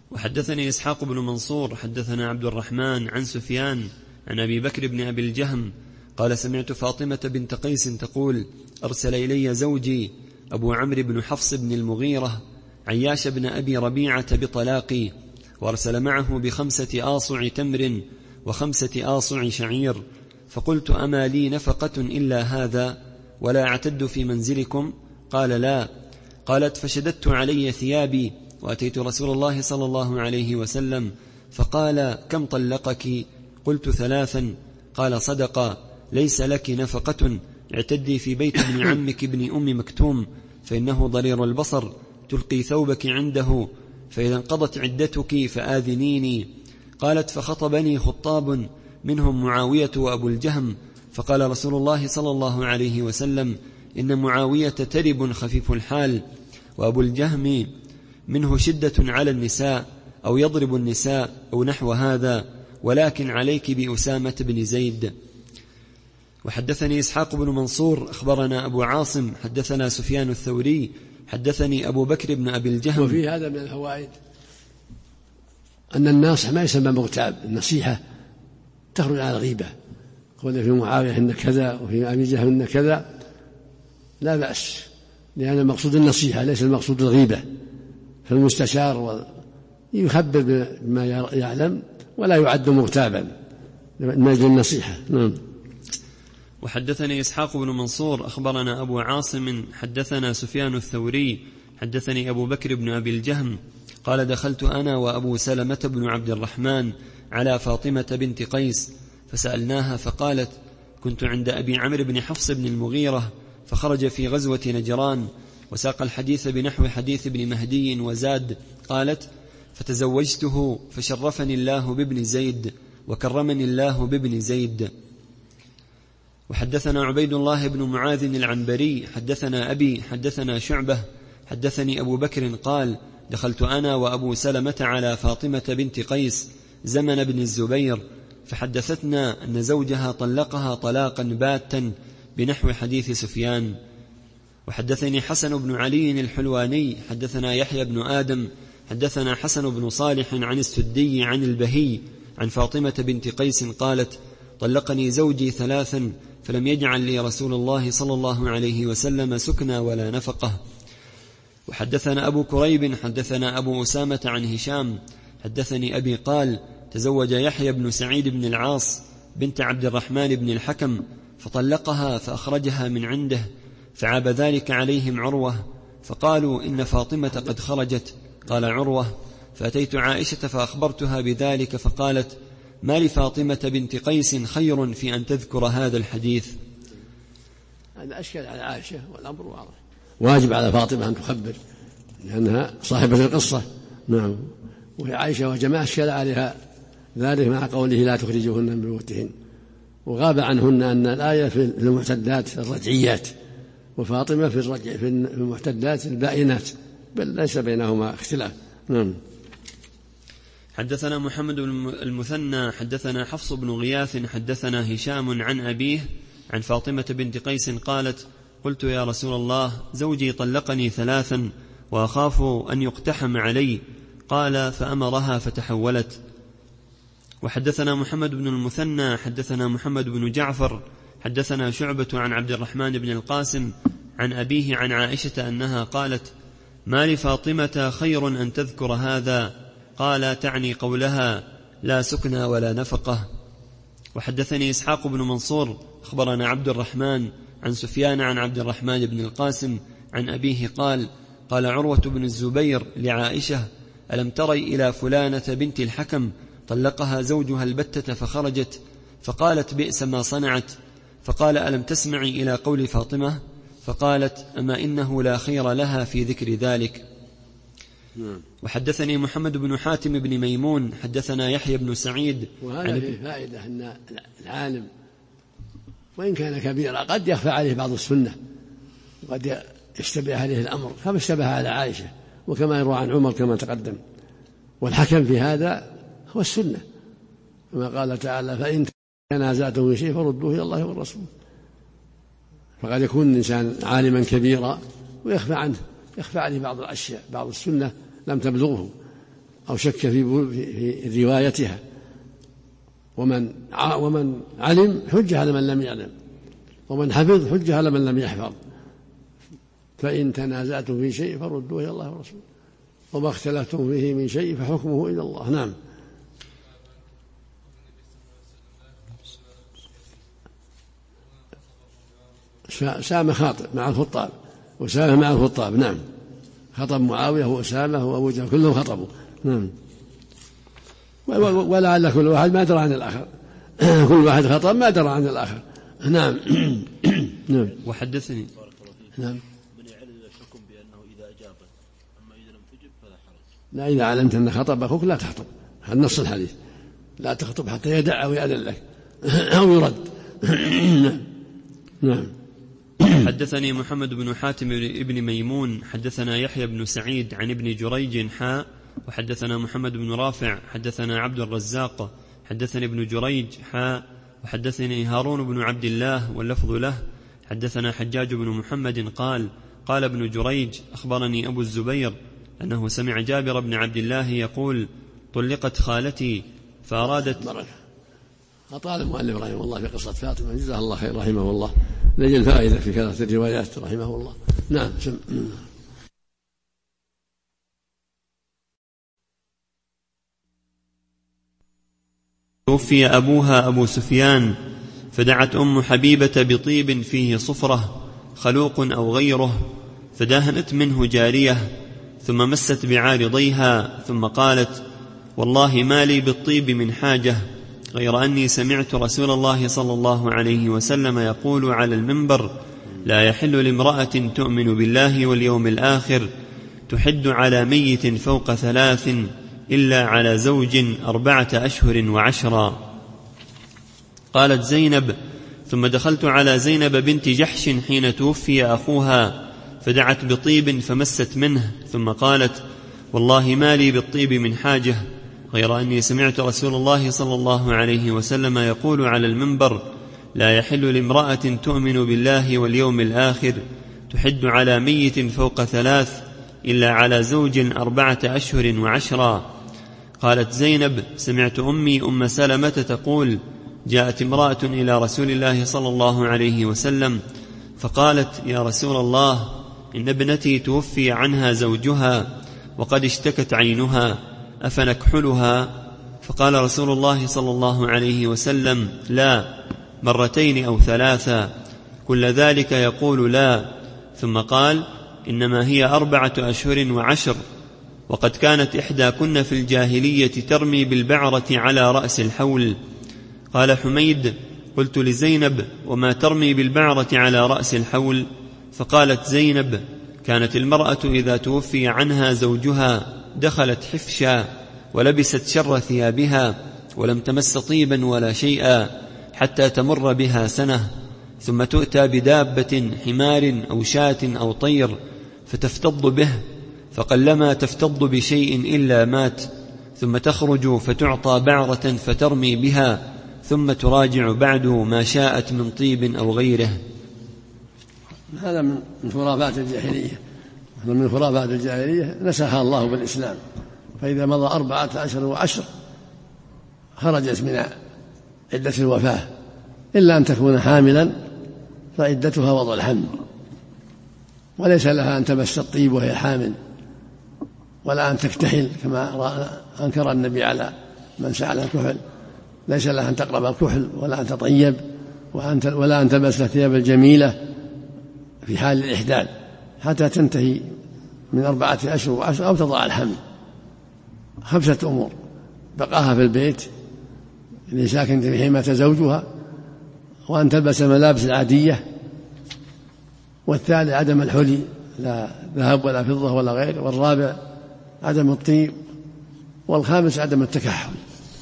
وحدثني إسحاق بن منصور حدثنا عبد الرحمن عن سفيان عن أبي بكر بن أبي الجهم قال سمعت فاطمة بنت قيس تقول أرسل إلي زوجي أبو عمرو بن حفص بن المغيرة عياش بن أبي ربيعة بطلاقي، وأرسل معه ب5 آصع تمر و5 آصع شعير، فقلت أما لي نفقة إلا هذا ولا أعتد في منزلكم؟ قال لا. قالت فشددت علي ثيابي وأتيت رسول الله صلى الله عليه وسلم فقال كم طلقك؟ قلت 3. قال صدق، ليس لك نفقة، اعتدي في بيت ابن عمك ابن أم مكتوم فإنه ضرير البصر، تلقي ثوبك عنده، فإذا انقضت عدتك فآذنيني. قالت فخطبني خطاب منهم معاوية وأبو الجهم، فقال رسول الله صلى الله عليه وسلم إن معاوية ترب خفيف الحال، وأبو الجهم منه شدة على النساء أو يضرب النساء أو نحو هذا، ولكن عليك بأسامة بن زيد. وحدثني إسحاق بن منصور أخبرنا أبو عاصم حدثنا سفيان الثوري حدثني أبو بكر بن أبي الجهم. وفي هذا من الفوائد أن الناصح ما يسمى مغتاب، النصيحة تخرج على الغيبة، قول في معاوية إن كذا وفي أبي جهم إن كذا لا بأس، لأن المقصود النصيحة ليس المقصود الغيبة، فالمستشار يخبر بما يعلم ولا يعد مغتابا من أجل النصيحة. نعم. وحدثني إسحاق بن منصور أخبرنا أبو عاصم حدثنا سفيان الثوري حدثني أبو بكر بن أبي الجهم قال دخلت أنا وأبو سلمة بن عبد الرحمن على فاطمة بنت قيس فسألناها فقالت كنت عند أبي عمرو بن حفص بن المغيرة فخرج في غزوة نجران، وساق الحديث بنحو حديث ابن مهدي وزاد. قالت فتزوجته فشرفني الله بابن زيد وكرمني الله بابن زيد. وحدثنا عبيد الله بن معاذ العنبري حدثنا أبي حدثنا شعبة حدثني أبو بكر قال دخلت أنا وأبو سلمة على فاطمة بنت قيس زمن بن الزبير فحدثتنا أن زوجها طلقها طلاقا باتا بنحو حديث سفيان. وحدثني حسن بن علي الحلواني حدثنا يحيى بن آدم حدثنا حسن بن صالح عن السدي عن البهي عن فاطمة بنت قيس قالت طلقني زوجي 3 فلم يجعل لي رسول الله صلى الله عليه وسلم سكنى ولا نفقه. وحدثنا أبو كريب حدثنا أبو أسامة عن هشام حدثني أبي قال تزوج يحيى بن سعيد بن العاص بنت عبد الرحمن بن الحكم فطلقها فأخرجها من عنده، فعاب ذلك عليهم عروة فقالوا إن فاطمة قد خرجت. قال عروة فأتيت عائشة فأخبرتها بذلك فقالت ما لفاطمة بنت قيس خير في أن تذكر هذا الحديث. هذا أشكل على عائشة والأمر واضح، واجب على فاطمة أن تخبر لأنها صاحبة القصة. نعم. وهي عائشة وجماعة أشكل عليها ذلك مع قوله لا تخرجوهن من بيوتهن، وغاب عنهن أن الآية في المعتدات الرجعيات وفاطمة في المعتدات البائنات، بل ليس بينهما اختلاف. نعم. حدثنا محمد بن المثنى حدثنا حفص بن غياث حدثنا هشام عن أبيه عن فاطمة بنت قيس قالت قلت يا رسول الله زوجي طلقني 3 وأخاف أن يقتحم علي، قال فأمرها فتحولت. وحدثنا محمد بن المثنى حدثنا محمد بن جعفر حدثنا شعبة عن عبد الرحمن بن القاسم عن أبيه عن عائشة أنها قالت ما لفاطمة خير أن تذكر هذا؟ قال تعني قولها لا سكنى ولا نفقة. وحدثني إسحاق بن منصور أخبرنا عبد الرحمن عن سفيان عن عبد الرحمن بن القاسم عن أبيه قال قال عروة بن الزبير لعائشة ألم تري إلى فلانة بنت الحكم طلقها زوجها البتة فخرجت، فقالت بئس ما صنعت، فقال ألم تسمعي إلى قول فاطمة؟ فقالت أما إنه لا خير لها في ذكر ذلك. وحدثني محمد بن حاتم بن ميمون حدثنا يحيى بن سعيد. وهذا فيه فائدة أن العالم وإن كان كبيرا قد يخفى عليه بعض السنة وقد يشتبه عليه الأمر كما اشتبه على عائشة وكما يروى عن عمر كما تقدم، والحكم في هذا هو السنة كما قال تعالى فإن تنازعتم في شيء فردوه إلى الله والرسول. فقد يكون الإنسان عالما كبيرا ويخفى عنه، يخفى عليه بعض الأشياء، بعض السنة لم تبلغه أو شك في روايتها، ومن علم حجة على من لم يعلم، ومن حفظ حجة على من لم يحفظ. فإن تنازعتم في شيء فردوه إلى الله ورسوله، وما اختلفتم فيه من شيء فحكمه إلى الله. نعم. أسامة خاطب مع الخطاب، أسامة مع الخطاب. نعم، خطب معاوية وأسامة وأبو جهل كلهم خطبوا. نعم. ولعل كل واحد ما درى عن الآخر كل واحد خطب ما درى عن الآخر. نعم. نعم. وحدثني. نعم. من يعلل الحكم بأنه إذا أجابت، أما إذا لم تجب فلا حرج. لا، إذا علمت أن خطب أخوك لا تخطب، هذا نص الحديث، لا تخطب حتى يدع أو يأذن لك أو يرد. نعم. حدثني محمد بن حاتم بن ميمون حدثنا يحيى بن سعيد عن ابن جريج حاء، وحدثنا محمد بن رافع حدثنا عبد الرزاق حدثني ابن جريج حاء، وحدثني هارون بن عبد الله واللفظ له حدثنا حجاج بن محمد قال قال ابن جريج أخبرني أبو الزبير أنه سمع جابر بن عبد الله يقول طلقت خالتي فأرادت. أطال المؤلف رحمه الله في قصة فاطمة، جزاه الله خير رحمه الله، لجل الفائدة في كثرة الروايات رحمه الله. نعم. توفي أبوها أبو سفيان، فدعت أم حبيبة بطيب فيه صفرة خلوق أو غيره، فدهنت منه جارية، ثم مست بعارضيها، ثم قالت والله ما لي بالطيب من حاجة، غير أني سمعت رسول الله صلى الله عليه وسلم يقول على المنبر لا يحل لامرأة تؤمن بالله واليوم الآخر تحد على ميت فوق 3 إلا على زوج 4 أشهر و10. قالت زينب ثم دخلت على زينب بنت جحش حين توفي أخوها، فدعت بطيب فمست منه، ثم قالت والله ما لي بالطيب من حاجة، غير أني سمعت رسول الله صلى الله عليه وسلم يقول على المنبر لا يحل لامرأة تؤمن بالله واليوم الآخر تحد على ميت فوق 3 إلا على زوج 4 أشهر و10. قالت زينب سمعت أمي أم سلمة تقول جاءت امرأة إلى رسول الله صلى الله عليه وسلم فقالت يا رسول الله إن ابنتي توفي عنها زوجها وقد اشتكت عينها أفنكحلها؟ فقال رسول الله صلى الله عليه وسلم لا، 2 أو 3، كل ذلك يقول لا، ثم قال إنما هي 4 أشهر و10، وقد كانت إحداكن في الجاهلية ترمي بالبعرة على رأس الحول. قال حميد قلت لزينب وما ترمي بالبعرة على رأس الحول؟ فقالت زينب كانت المرأة إذا توفي عنها زوجها دخلت حفشا ولبست شر ثيابها ولم تمس طيبا ولا شيئا حتى تمر بها سنة، ثم تؤتى بدابة حمار أو شاة أو طير فتفتض به، فقلما تفتض بشيء إلا مات، ثم تخرج فتعطى بعرة فترمي بها، ثم تراجع بعده ما شاءت من طيب أو غيره. هذا من خرافات الجاهلية، من خرافات الجاهلية نسخها الله بالإسلام، فإذا مضى 4 أشهر و10 خرجت من عدة الوفاة، إلا أن تكون حاملا فعدتها وضع الحمل، وليس لها أن تمس الطيب وهي حامل، ولا أن تكتحل كما أنكر النبي على من سأل الكحل، ليس لها أن تقرب الكحل ولا أن تطيب ولا أن تمس الثياب الجميلة في حال الإحداد حتى تنتهي من 4 أشهر و10 أو تضع الحمل. 5 أمور: بقاها في البيت اللي ساكن في حماية زوجها، وأن تلبس الملابس العادية، والثالث عدم الحلي لا ذهب ولا فضة ولا غير، والرابع عدم الطيب، والخامس عدم التكحل.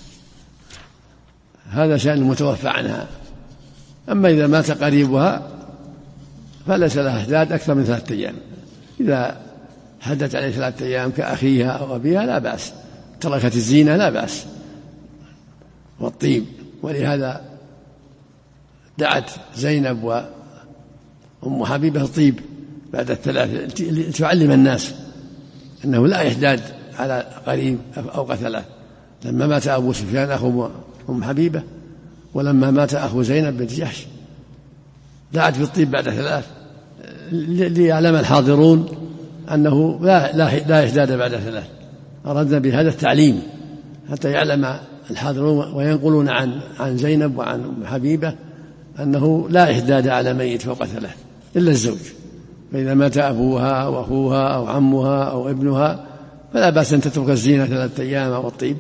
هذا شأن المتوفى عنها. أما إذا مات قريبها فليس لها إحداد أكثر من 3 أيام، إذا حدت عليه 3 أيام كأخيها أو أبيها لا بأس، تركت الزينة لا بأس والطيب. ولهذا دعت زينب وأم حبيبة الطيب بعد 3 تعلم الناس أنه لا إحداد على قريب أو قتله. لما مات أبو سفيان أخو أم حبيبة، ولما مات أخو زينب بنت جحش دعت بالطيب بعد 3 ليعلم الحاضرون أنه لا إحداد بعد 3. أردنا بهذا التعليم حتى يعلم الحاضرون وينقلون عن زينب وعن أم حبيبة أنه لا إحداد على ميت فوق 3 إلا الزوج. فإذا مات أبوها وأخوها أو عمها أو ابنها فلا بأس أن تترك الزينة 3 أيام أو الطيب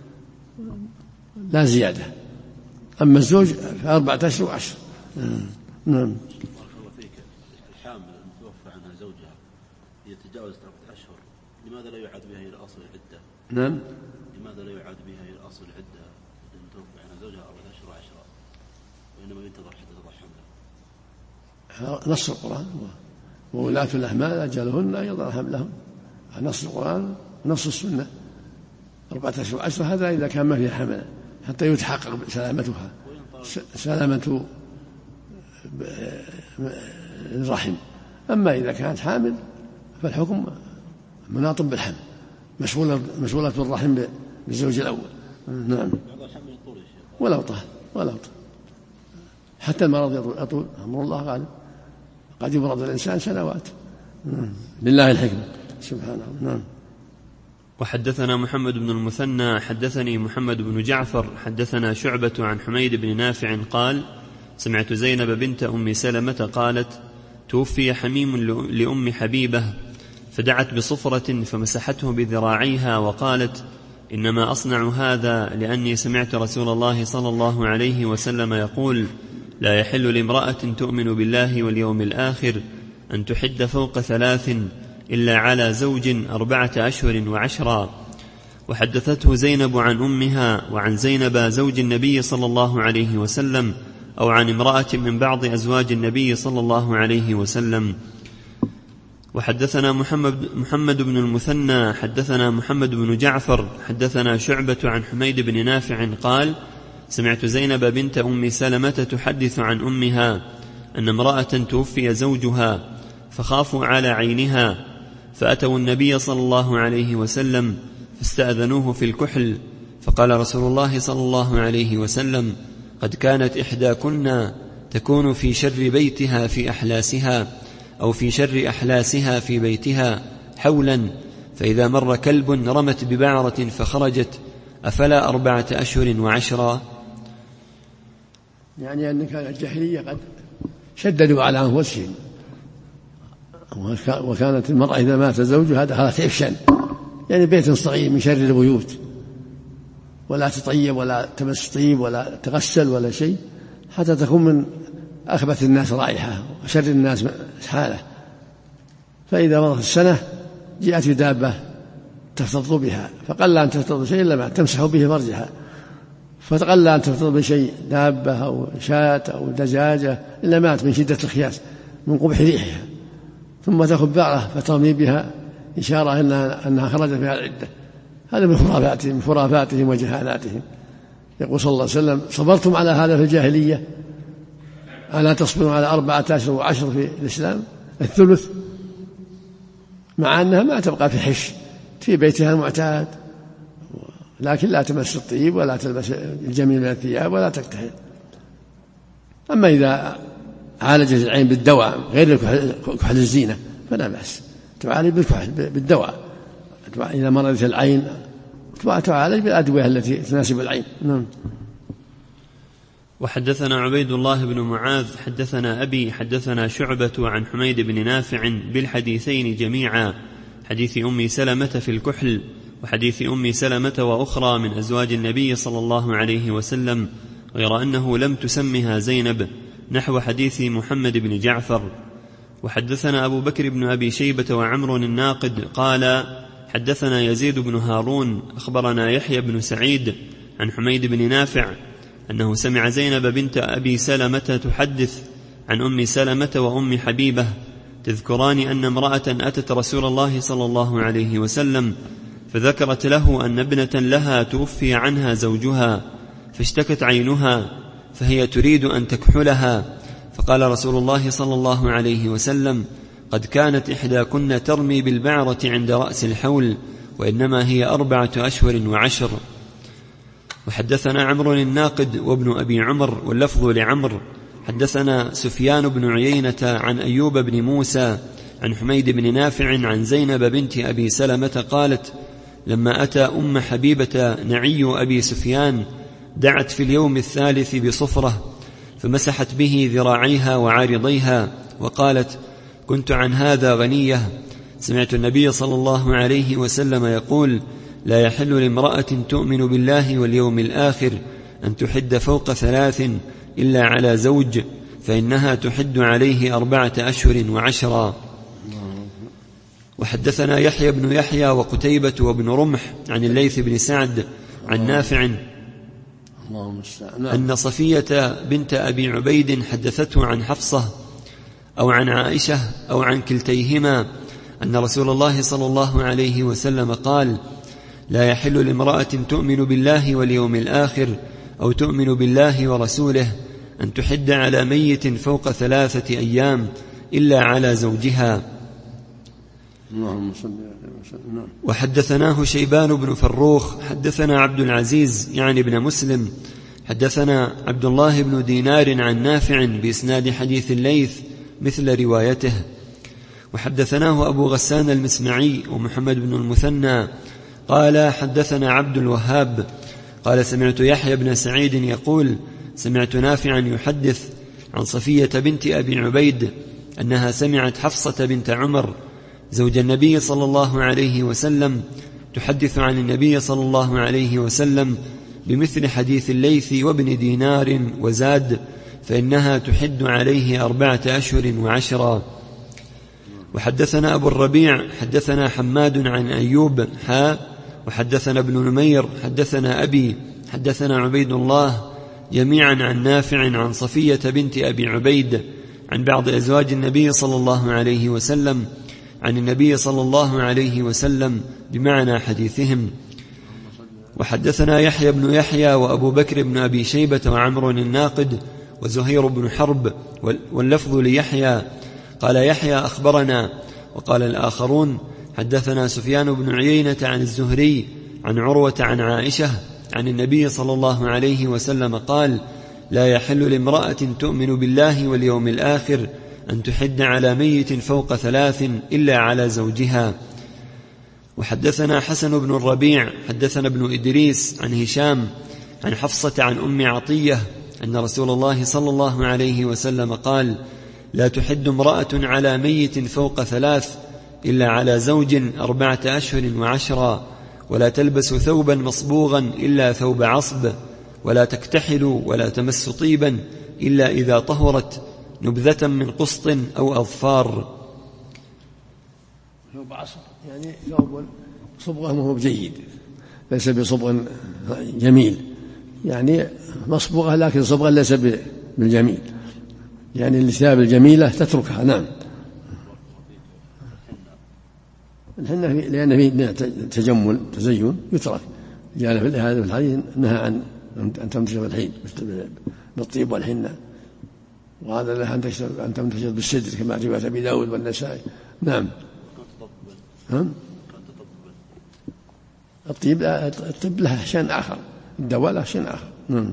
لا زيادة. أما الزوج ف4 أشهر و10. نعم. بارك الله فيك. الحامل المتوفى عنها زوجها يتجاوز 3 أشهر، لماذا لا يعاد بها إلى أصل العدة؟ نعم. لماذا لا يعاد بها إلى أصل العدة المتوفى عنها زوجها 4 أشهر و10 وإنما ينتظر حتى تضع حملها؟ نص القرآن وولاة الأحمال أجلهن أن يضعن حملهم. نص القرآن نص السنة 4 أشهر و10 هذا إذا كان ما فيها حمل حتى يتحقق سلامتها، سلامة الرحم. أما إذا كانت حامل فالحكم مناط بالحمل، مشغولة الرحم بالزوج الأول. نعم. ولو طال حتى المرض يطول أمر الله غالب، قد يمرض الإنسان سنوات. لله الحكمة سبحانه. نعم. وحدثنا محمد بن المثنى حدثني محمد بن جعفر حدثنا شعبة عن حميد بن نافع قال: سمعت زينب بنت أم سلمة قالت: توفي حميم لأم حبيبة، فدعت بصفرة فمسحته بذراعيها وقالت: إنما أصنع هذا لأني سمعت رسول الله صلى الله عليه وسلم يقول: لا يحل لامرأة تؤمن بالله واليوم الآخر أن تحد فوق 3 إلا على زوج 4 أشهر و10. وحدثته زينب عن أمها وعن زينب زوج النبي صلى الله عليه وسلم أو عن امرأة من بعض أزواج النبي صلى الله عليه وسلم. وحدثنا محمد بن المثنى حدثنا محمد بن جعفر حدثنا شعبة عن حميد بن نافع قال: سمعت زينب بنت أم سلمة تحدث عن أمها أن امرأة توفي زوجها فخافوا على عينها، فأتوا النبي صلى الله عليه وسلم فاستأذنوه في الكحل، فقال رسول الله صلى الله عليه وسلم: قد كانت إحداكن تكون في شر بيتها في أحلاسها أو في شر أحلاسها في بيتها حولا، فإذا مر كلب رمت ببعرة فخرجت، أفلا 4 أشهر و10؟ يعني أن كان الجاهلية قد شددوا على أنفسهم، وكانت المرأة إذا مات زوجها دخلت عفشا، يعني بيت صغير من شر البيوت، ولا تطيب ولا تمس طيب ولا تغسل ولا شيء حتى تكون من أخبث الناس رائحة وشر الناس حالة. فإذا مضت السنة جاءت دابة تفتض بها، فقل أن تفتض شيء إلا ما تمسح به فرجها، فقل أن تفتض بشيء دابة أو شاة أو دجاجة إلا مات من شدة الخياس من قبح ريحها، ثم تأخذ بعرة فترمي بها إشارة أنها خرجت بها العدة. هذا من خرافاتهم وجهالاتهم. يقول صلى الله عليه وسلم: صبرتم على هذا في الجاهلية ألا تصبروا على 4 أشهر و10 في الإسلام 1/3، مع أنها ما تبقى في حش في بيتها المعتاد، لكن لا تمس الطيب ولا تلبس الجميل من الثياب ولا تكتحل. أما إذا عالجت العين بالدواء غير كحل الزينة فلا بأس، تعالج بالدواء. إذا مرضت العين تعالج بالأدوية التي تناسب العين. نعم. وحدثنا عبيد الله بن معاذ حدثنا أبي حدثنا شعبة عن حميد بن نافع بالحديثين جميعا، حديث أم سلمة في الكحل وحديث أم سلمة وأخرى من أزواج النبي صلى الله عليه وسلم، غير أنه لم تسمها زينب، نحو حديث محمد بن جعفر. وحدثنا أبو بكر بن أبي شيبة وعمر الناقد قال: حدثنا يزيد بن هارون أخبرنا يحيى بن سعيد عن حميد بن نافع أنه سمع زينب بنت أبي سلمة تحدث عن أم سلمة وأم حبيبة تذكران أن امرأة أتت رسول الله صلى الله عليه وسلم فذكرت له أن ابنة لها توفي عنها زوجها فاشتكت عينها فهي تريد أن تكحلها، فقال رسول الله صلى الله عليه وسلم: قد كانت إحداكن ترمي بالبعرة عند رأس الحول وإنما هي 4 أشهر و10. وحدثنا عمرو الناقد وابن أبي عمر واللفظ لعمر. حدثنا سفيان بن عيينة عن أيوب بن موسى عن حميد بن نافع عن زينب بنت أبي سلمة قالت: لما أتى أم حبيبة نعي أبي سفيان دعت في اليوم الثالث بصفرة فمسحت به ذراعيها وعارضيها وقالت: كنت عن هذا غنية. سمعت النبي صلى الله عليه وسلم يقول: لا يحل لامرأة تؤمن بالله واليوم الآخر أن تحد فوق 3 إلا على زوج، فإنها تحد عليه 4 أشهر و10. وحدثنا يحيى بن يحيى وقتيبة وابن رمح عن الليث بن سعد عن نافع أن صفية بنت أبي عبيد حدثته عن حفصة أو عن عائشة أو عن كلتيهما أن رسول الله صلى الله عليه وسلم قال: لا يحل لامرأة تؤمن بالله واليوم الآخر أو تؤمن بالله ورسوله أن تحد على ميت فوق 3 أيام إلا على زوجها. وحدثناه شيبان بن فروخ حدثنا عبد العزيز يعني بن مسلم حدثنا عبد الله بن دينار عن نافع بإسناد حديث الليث مثل روايته. وحدثناه أبو غسان المسمعي ومحمد بن المثنى قال: حدثنا عبد الوهاب قال: سمعت يحيى بن سعيد يقول: سمعت نافعا يحدث عن صفية بنت أبي عبيد أنها سمعت حفصة بنت عمر زوج النبي صلى الله عليه وسلم تحدث عن النبي صلى الله عليه وسلم بمثل حديث الليث وابن دينار وزاد: فإنها تحد عليه 4 أشهر و10. وحدثنا أبو الربيع حدثنا حماد عن أيوب وحدثنا ابن نمير حدثنا أبي حدثنا عبيد الله جميعا عن نافع عن صفية بنت أبي عبيد عن بعض أزواج النبي صلى الله عليه وسلم عن النبي صلى الله عليه وسلم بمعنى حديثهم. وحدثنا يحيى بن يحيى وأبو بكر بن أبي شيبة وعمر الناقد وزهير بن حرب واللفظ ليحيى قال يحيى أخبرنا. وقال الآخرون: حدثنا سفيان بن عيينة عن الزهري عن عروة عن عائشة عن النبي صلى الله عليه وسلم قال: لا يحل لامرأة تؤمن بالله واليوم الآخر أن تحد على ميت فوق 3 إلا على زوجها. وحدثنا حسن بن الربيع حدثنا ابن إدريس عن هشام عن حفصة عن أم عطية أن رسول الله صلى الله عليه وسلم قال: لا تحد امرأة على ميت فوق 3 إلا على زوج 4 أشهر و10، ولا تلبس ثوبا مصبوغا إلا ثوب عصب، ولا تكتحل ولا تمس طيبا إلا إذا طهرت نبذة من قسط أو أظفار. ثوب عصب يعني ثوب صبغه مو بجيد، ليس بصبغ جميل، يعني مصبوغة لكن صبغه ليس بالجميل، يعني الثياب الجميلة تتركها. نعم. الحنة لأن فيه تجمل تزين يترك، جاء في هذا الحديث نهى عن أن تمتشط الحين بالطيب والحنة، وهذا لها أن تمتشط بالسدر كما رواية أبي داود والنسائي. نعم. الطيب له شأن آخر، الدواء له شأن آخر.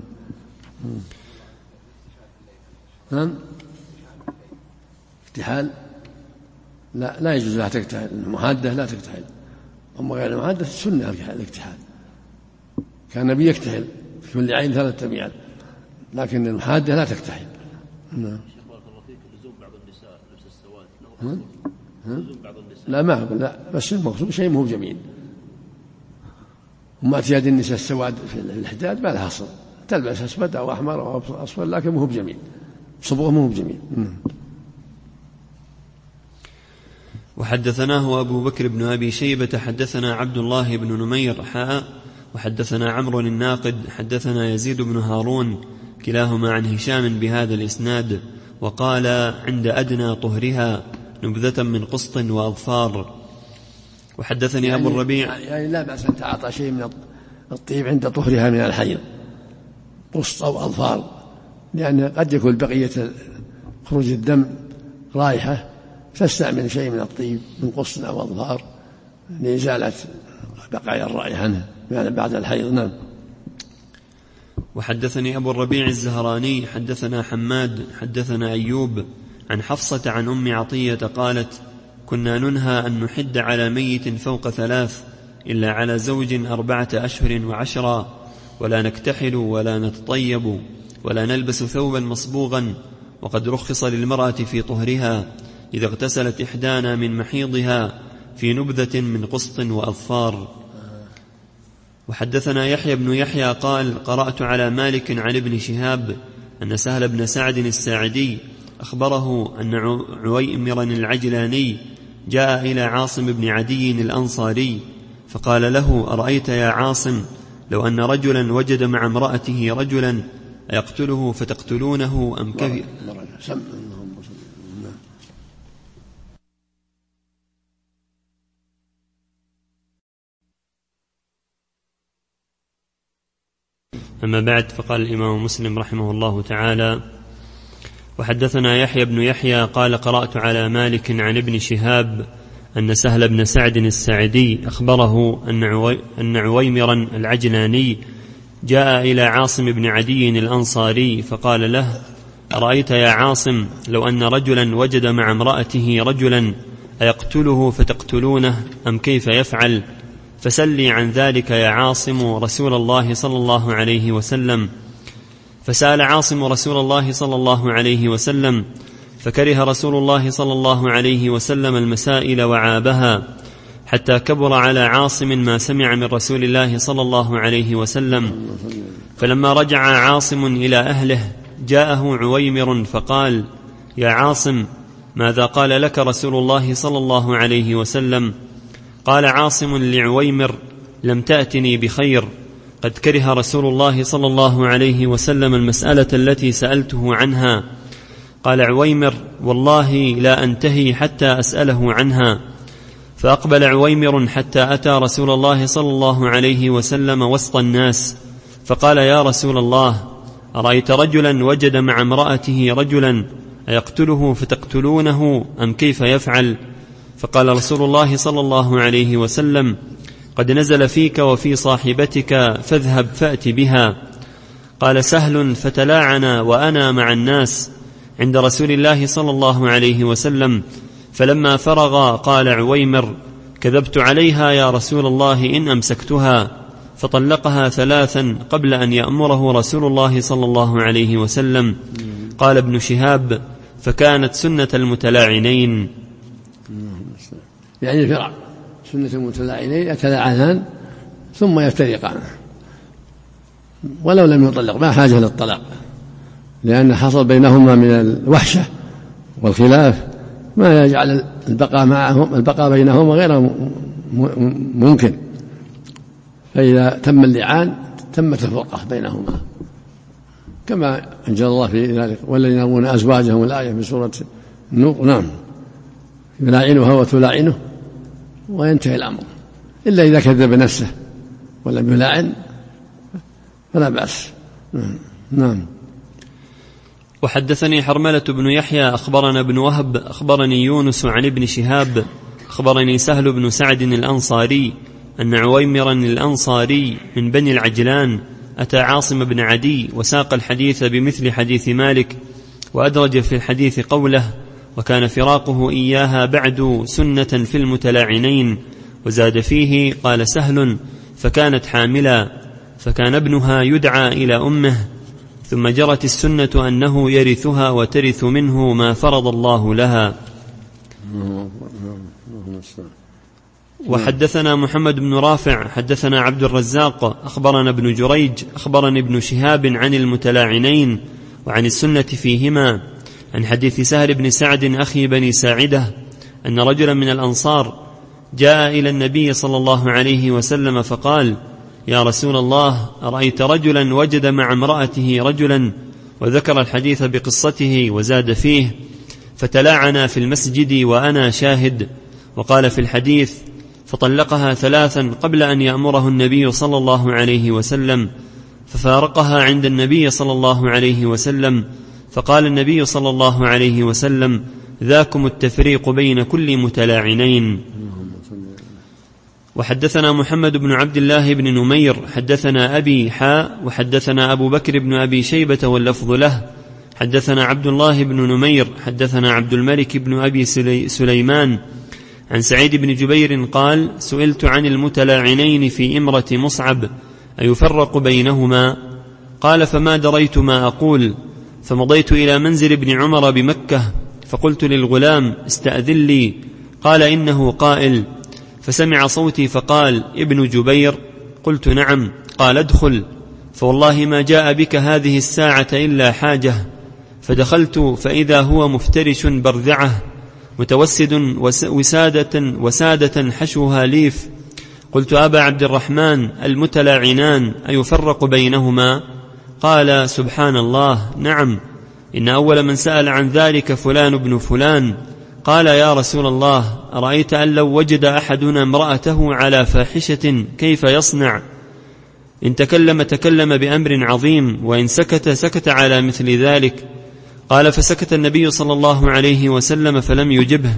نعم. اكتحال لا يجوز لها تكتحل، المحادة لا تكتحل، أما غير المحادة سنة الاكتحال، كان النبي يكتحل في كل عين 3 أبيات، لكن المحادة لا تكتحل. نعم. لا ما أقول لا، بس المقصود شيء مو جميل، وما اعتياد النساء السواد في الحداد ما لها أصل، تلبس أسود أو أحمر أو أصفر لكن مو بجميل، صبغه مو بجميل. وحدثناه أبو بكر بن أبي شيبة حدثنا عبد الله بن نمير وحدثنا عمرو الناقد حدثنا يزيد بن هارون كلاهما عن هشام بهذا الإسناد، وقال: عند أدنى طهرها نبذة من قسط وأظفار. وحدثني أبو الربيع يعني لا بأس أن تعاطى شيء من الطيب عند طهرها من الحيض، قسط أو أظفار، لأن قد يكون بقية خروج الدم رائحة، تستعمل شيء من الطيب من قسط أو أظفار لإزالة بقايا الرأي عنها يعني بعد الحيض. نعم. وحدثني أبو الربيع الزهراني حدثنا حماد حدثنا أيوب عن حفصة عن أم عطية قالت: كنا ننهى أن نحد على ميت فوق 3 إلا على زوج 4 أشهر و10، ولا نكتحل ولا نتطيب ولا نلبس ثوبا مصبوغا، وقد رخص للمرأة في طهرها إذا اغتسلت إحدانا من محيضها في نبذة من قسط وأظفار. وحدثنا يحيى بن يحيى قال: قرأت على مالك عن ابن شهاب أن سهل بن سعد الساعدي أخبره أن عويمرا العجلاني جاء إلى عاصم بن عدي الأنصاري فقال له: أرأيت يا عاصم لو أن رجلا وجد مع امرأته رجلا أيقتله فتقتلونه أم كيف؟ أما بعد، فقال الإمام مسلم رحمه الله تعالى: وحدثنا يحيى بن يحيى قال: قرأت على مالك عن ابن شهاب أن سهل بن سعد الساعدي أخبره أن عويمرا العجلاني جاء إلى عاصم بن عدي الأنصاري فقال له: أرأيت يا عاصم لو أن رجلا وجد مع امرأته رجلا أيقتله فتقتلونه أم كيف يفعل؟ فسلي عن ذلك يا عاصم رسول الله صلى الله عليه وسلم. فسأل عاصم رسول الله صلى الله عليه وسلم، فكره رسول الله صلى الله عليه وسلم المسائل وعابها، حتى كبر على عاصم ما سمع من رسول الله صلى الله عليه وسلم. فلما رجع عاصم إلى أهله جاءه عويمر فقال: يا عاصم، ماذا قال لك رسول الله صلى الله عليه وسلم؟ قال عاصم لعويمر: لم تأتني بخير، قد كره رسول الله صلى الله عليه وسلم المسألة التي سألته عنها. قال عويمر: والله لا أنتهي حتى أسأله عنها. فأقبل عويمر حتى أتى رسول الله صلى الله عليه وسلم وسط الناس فقال: يا رسول الله، أرأيت رجلا وجد مع امرأته رجلا أيقتله فتقتلونه أم كيف يفعل؟ فقال رسول الله صلى الله عليه وسلم: قد نزل فيك وفي صاحبتك، فاذهب فأت بها. قال سهل: فتلاعنا وأنا مع الناس عند رسول الله صلى الله عليه وسلم، فلما فرغ قال عويمر: كذبت عليها يا رسول الله إن أمسكتها. فطلقها 3 قبل أن يأمره رسول الله صلى الله عليه وسلم. قال ابن شهاب: فكانت سنة المتلاعنين. يعني الفراق سنة المتلاعنين، يتلاعنان ثم يفترقان ولو لم يطلق، ما حاجة للطلاق، لأن حصل بينهما من الوحشة والخلاف ما يجعل البقاء بينهما غير ممكن. فإذا تم اللعان تمت الفرقة بينهما، كما أنزل الله في ذلك: والذين يرمون أزواجهم، الآية في سورة النور. نعم، يلاعنها وتلاعنه وينتهي الأمر، إلا إذا كذب نفسه ولم يلاعن فلا بأس. نعم. وحدثني حرملة بن يحيى أخبرنا ابن وهب أخبرني يونس عن ابن شهاب أخبرني سهل بن سعد الأنصاري أن عويمرا الأنصاري من بني العجلان أتى عاصم بن عدي وساق الحديث بمثل حديث مالك، وأدرج في الحديث قوله: وكان فراقه إياها بعد سنة في المتلاعنين. وزاد فيه: قال سهل: فكانت حاملا، فكان ابنها يدعى إلى أمه، ثم جرت السنة أنه يرثها وترث منه ما فرض الله لها. وحدثنا محمد بن رافع حدثنا عبد الرزاق أخبرنا ابن جريج أخبرني ابن شهاب عن المتلاعنين وعن السنة فيهما، عن حديث سهل بن سعد أخي بني ساعدة أن رجلا من الأنصار جاء إلى النبي صلى الله عليه وسلم فقال: يا رسول الله، أرأيت رجلا وجد مع امرأته رجلا، وذكر الحديث بقصته وزاد فيه: فتلاعنا في المسجد وأنا شاهد. وقال في الحديث: فطلقها 3 قبل أن يأمره النبي صلى الله عليه وسلم، ففارقها عند النبي صلى الله عليه وسلم، فقال النبي صلى الله عليه وسلم: ذاكم التفريق بين كل متلاعنين. وحدثنا محمد بن عبد الله بن نمير حدثنا أبي وحدثنا أبو بكر بن أبي شيبة واللفظ له حدثنا عبد الله بن نمير حدثنا عبد الملك بن أبي سليمان عن سعيد بن جبير قال سئلت عن المتلاعنين في إمرة مصعب أيفرق بينهما؟ قال فما دريت ما أقول، فمضيت إلى منزل ابن عمر بمكة فقلت للغلام استأذن لي، قال إنه قائل، فسمع صوتي فقال ابن جبير؟ قلت نعم. قال ادخل، فوالله ما جاء بك هذه الساعة إلا حاجة. فدخلت فإذا هو مفترش برذعة متوسد وسادة حشوها ليف. قلت أبا عبد الرحمن المتلاعنان أيفرق بينهما؟ قال سبحان الله نعم، إن أول من سأل عن ذلك فلان بن فلان. قال يا رسول الله أرأيت أن لو وجد أحدنا امرأته على فاحشة كيف يصنع؟ إن تكلم بأمر عظيم، وإن سكت على مثل ذلك. قال فسكت النبي صلى الله عليه وسلم فلم يجبه.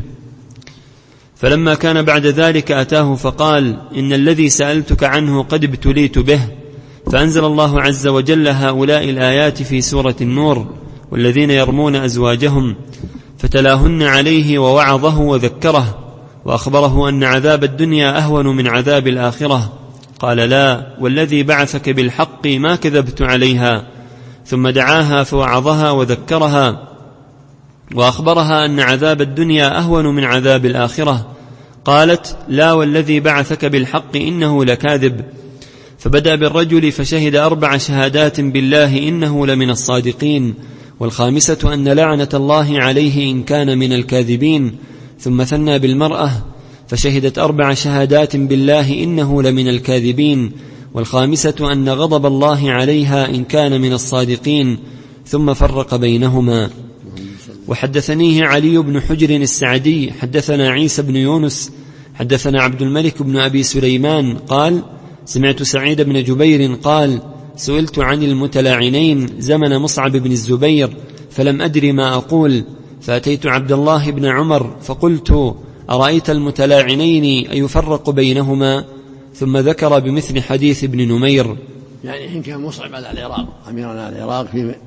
فلما كان بعد ذلك أتاه فقال إن الذي سألتك عنه قد ابتليت به. فأنزل الله عز وجل هؤلاء الآيات في سورة النور والذين يرمون أزواجهم، فتلاهن عليه ووعظه وذكره وأخبره أن عذاب الدنيا أهون من عذاب الآخرة. قال لا والذي بعثك بالحق ما كذبت عليها. ثم دعاها فوعظها وذكرها وأخبرها أن عذاب الدنيا أهون من عذاب الآخرة. قالت لا والذي بعثك بالحق إنه لكاذب. فبدأ بالرجل فشهد 4 شهادات بالله إنه لمن الصادقين، والخامسة أن لعنة الله عليه إن كان من الكاذبين. ثم ثنى بالمرأة فشهدت 4 شهادات بالله إنه لمن الكاذبين، والخامسة أن غضب الله عليها إن كان من الصادقين. ثم فرق بينهما. وحدثنيه علي بن حجر السعدي حدثنا عيسى بن يونس حدثنا عبد الملك بن أبي سليمان قال سمعت سعيد بن جبير قال سئلت عن المتلاعنين زمن مصعب بن الزبير فلم أدر ما أقول، فأتيت عبد الله بن عمر فقلت أرأيت المتلاعنين أيفرق بينهما؟ ثم ذكر بمثل حديث ابن نمير. يعني حين كان مصعب على العراق أميرا على العراق في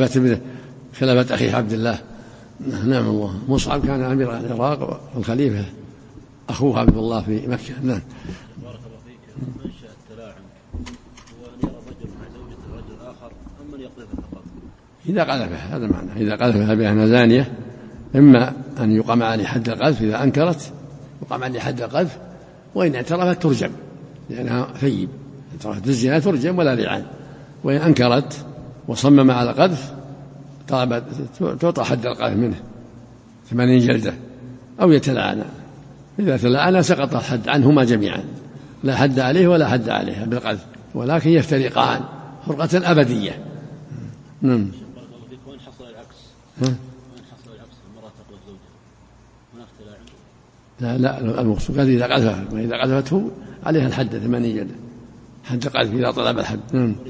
خلافة أخيه عبد الله، نعم الله، مصعب كان أمير على العراق والخليفة أخوه عبد الله في مكة. نعم. بارك الله فيك. منشأ التلاعن هو أن يرى الرجل مع زوجة الرجل الآخر أم من يقذفها فقط؟ إذا قذفها، هذا معنى، إذا قذفها بأنها زانية إما أن يقام عليه حد القذف، إذا أنكرت يقام عليه حد القذف، وإن اعترفت ترجم لأنها ثيب، اعترفت بالزنا ترجم ولا لعان، وإن أنكرت وصمم على القذف تعطى حد القذف منه 80 جلدة أو يتلعن. إذا تلعن سقط الحد عنهما جميعا، لا حد عليه ولا حد عليها بالقذف، ولكن يفترقان فرقة أبدية. وين حصل العكس؟ وين حصل العكس؟ المرأة تقذف زوجها هناك تلاعن؟ لا المقصود إذا قذفها، وإذا قذفته عليها الحد 80 جلدة، حد القذف إذا طلب الحد.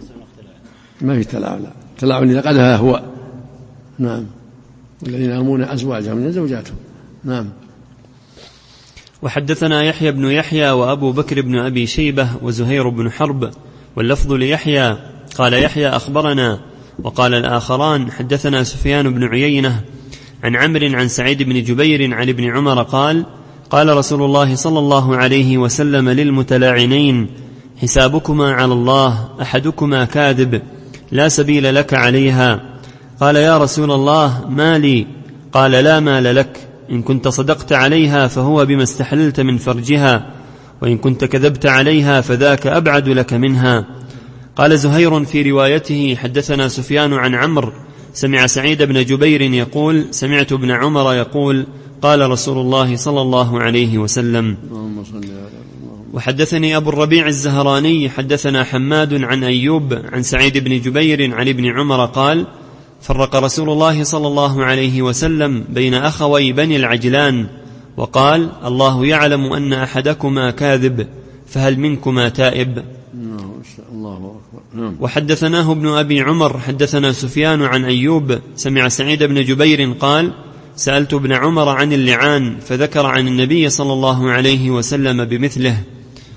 ما في تلاعن، لا تلاعن إذا قذفها هو. نعم. والذين يرمون أزواجهم من زوجاتهم. نعم. وحدثنا يحيى بن يحيى وأبو بكر بن أبي شيبة وزهير بن حرب، واللفظ ليحيى قال يحيى أخبرنا، وقال الآخران حدثنا سفيان بن عيينة عن عمرو عن سعيد بن جبير عن ابن عمر قال قال رسول الله صلى الله عليه وسلم للمتلاعنين حسابكما على الله، أحدكما كاذب لا سبيل لك عليها. قال يا رسول الله ما لي؟ قال لا مال لك، إن كنت صدقت عليها فهو بما استحللت من فرجها، وإن كنت كذبت عليها فذاك أبعد لك منها. قال زهير في روايته حدثنا سفيان عن عمرو سمع سعيد بن جبير يقول سمعت ابن عمر يقول قال رسول الله صلى الله عليه وسلم. وحدثني أبو الربيع الزهراني حدثنا حماد عن أيوب عن سعيد بن جبير عن ابن عمر قال فرق رسول الله صلى الله عليه وسلم بين أخوي بني العجلان وقال الله يعلم أن أحدكما كاذب فهل منكما تائب؟ وحدثناه ابن أبي عمر حدثنا سفيان عن أيوب سمع سعيد بن جبير قال سألت ابن عمر عن اللعان فذكر عن النبي صلى الله عليه وسلم بمثله.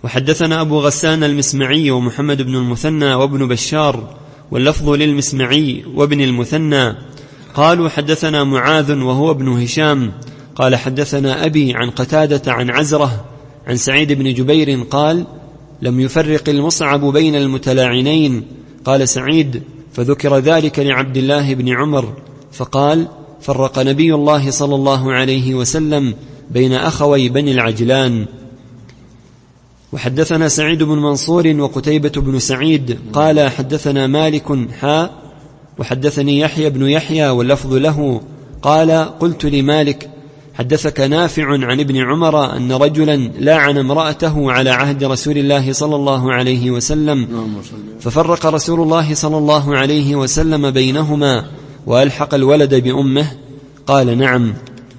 وحدثنا أبو غسان المسمعي ومحمد بن المثنى وابن بشار واللفظ للمسمعي وابن المثنى قالوا حدثنا معاذ وهو ابن هشام قال حدثنا أبي عن قتادة عن عزرة عن سعيد بن جبير قال لم يفرق المصعب بين المتلاعنين. قال سعيد فذكر ذلك لعبد الله بن عمر فقال فرق نبي الله صلى الله عليه وسلم بين أخوي بني العجلان. وحدثنا سعيد بن منصور وقتيبة بن سعيد قال حدثنا مالك وحدثني يحيى بن يحيى واللفظ له قال قلت لمالك حدثك نافع عن ابن عمر أن رجلا لاعن امرأته على عهد رسول الله صلى الله عليه وسلم ففرق رسول الله صلى الله عليه وسلم بينهما وألحق الولد بأمه؟ قال نعم.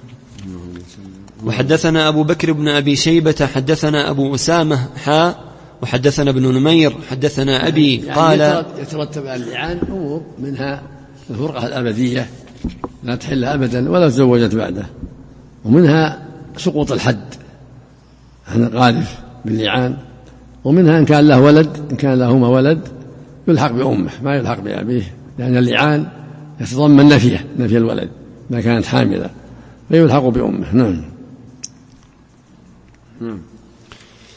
وحدثنا أبو بكر بن أبي شيبة حدثنا أبو أسامة وحدثنا ابن نمير حدثنا أبي قال يترتب على اللعان أمور منها الفرقة الأبدية لا تحل أبدا ولا تزوجت بعده، ومنها سقوط الحد عن القاذف باللعان، ومنها إن كان له ولد إن كان لهما ولد يلحق بأمه ما يلحق بأبيه، لأن اللعان يتضمن نفي الولد ما كانت حاملة فيلحق بأمه. نعم.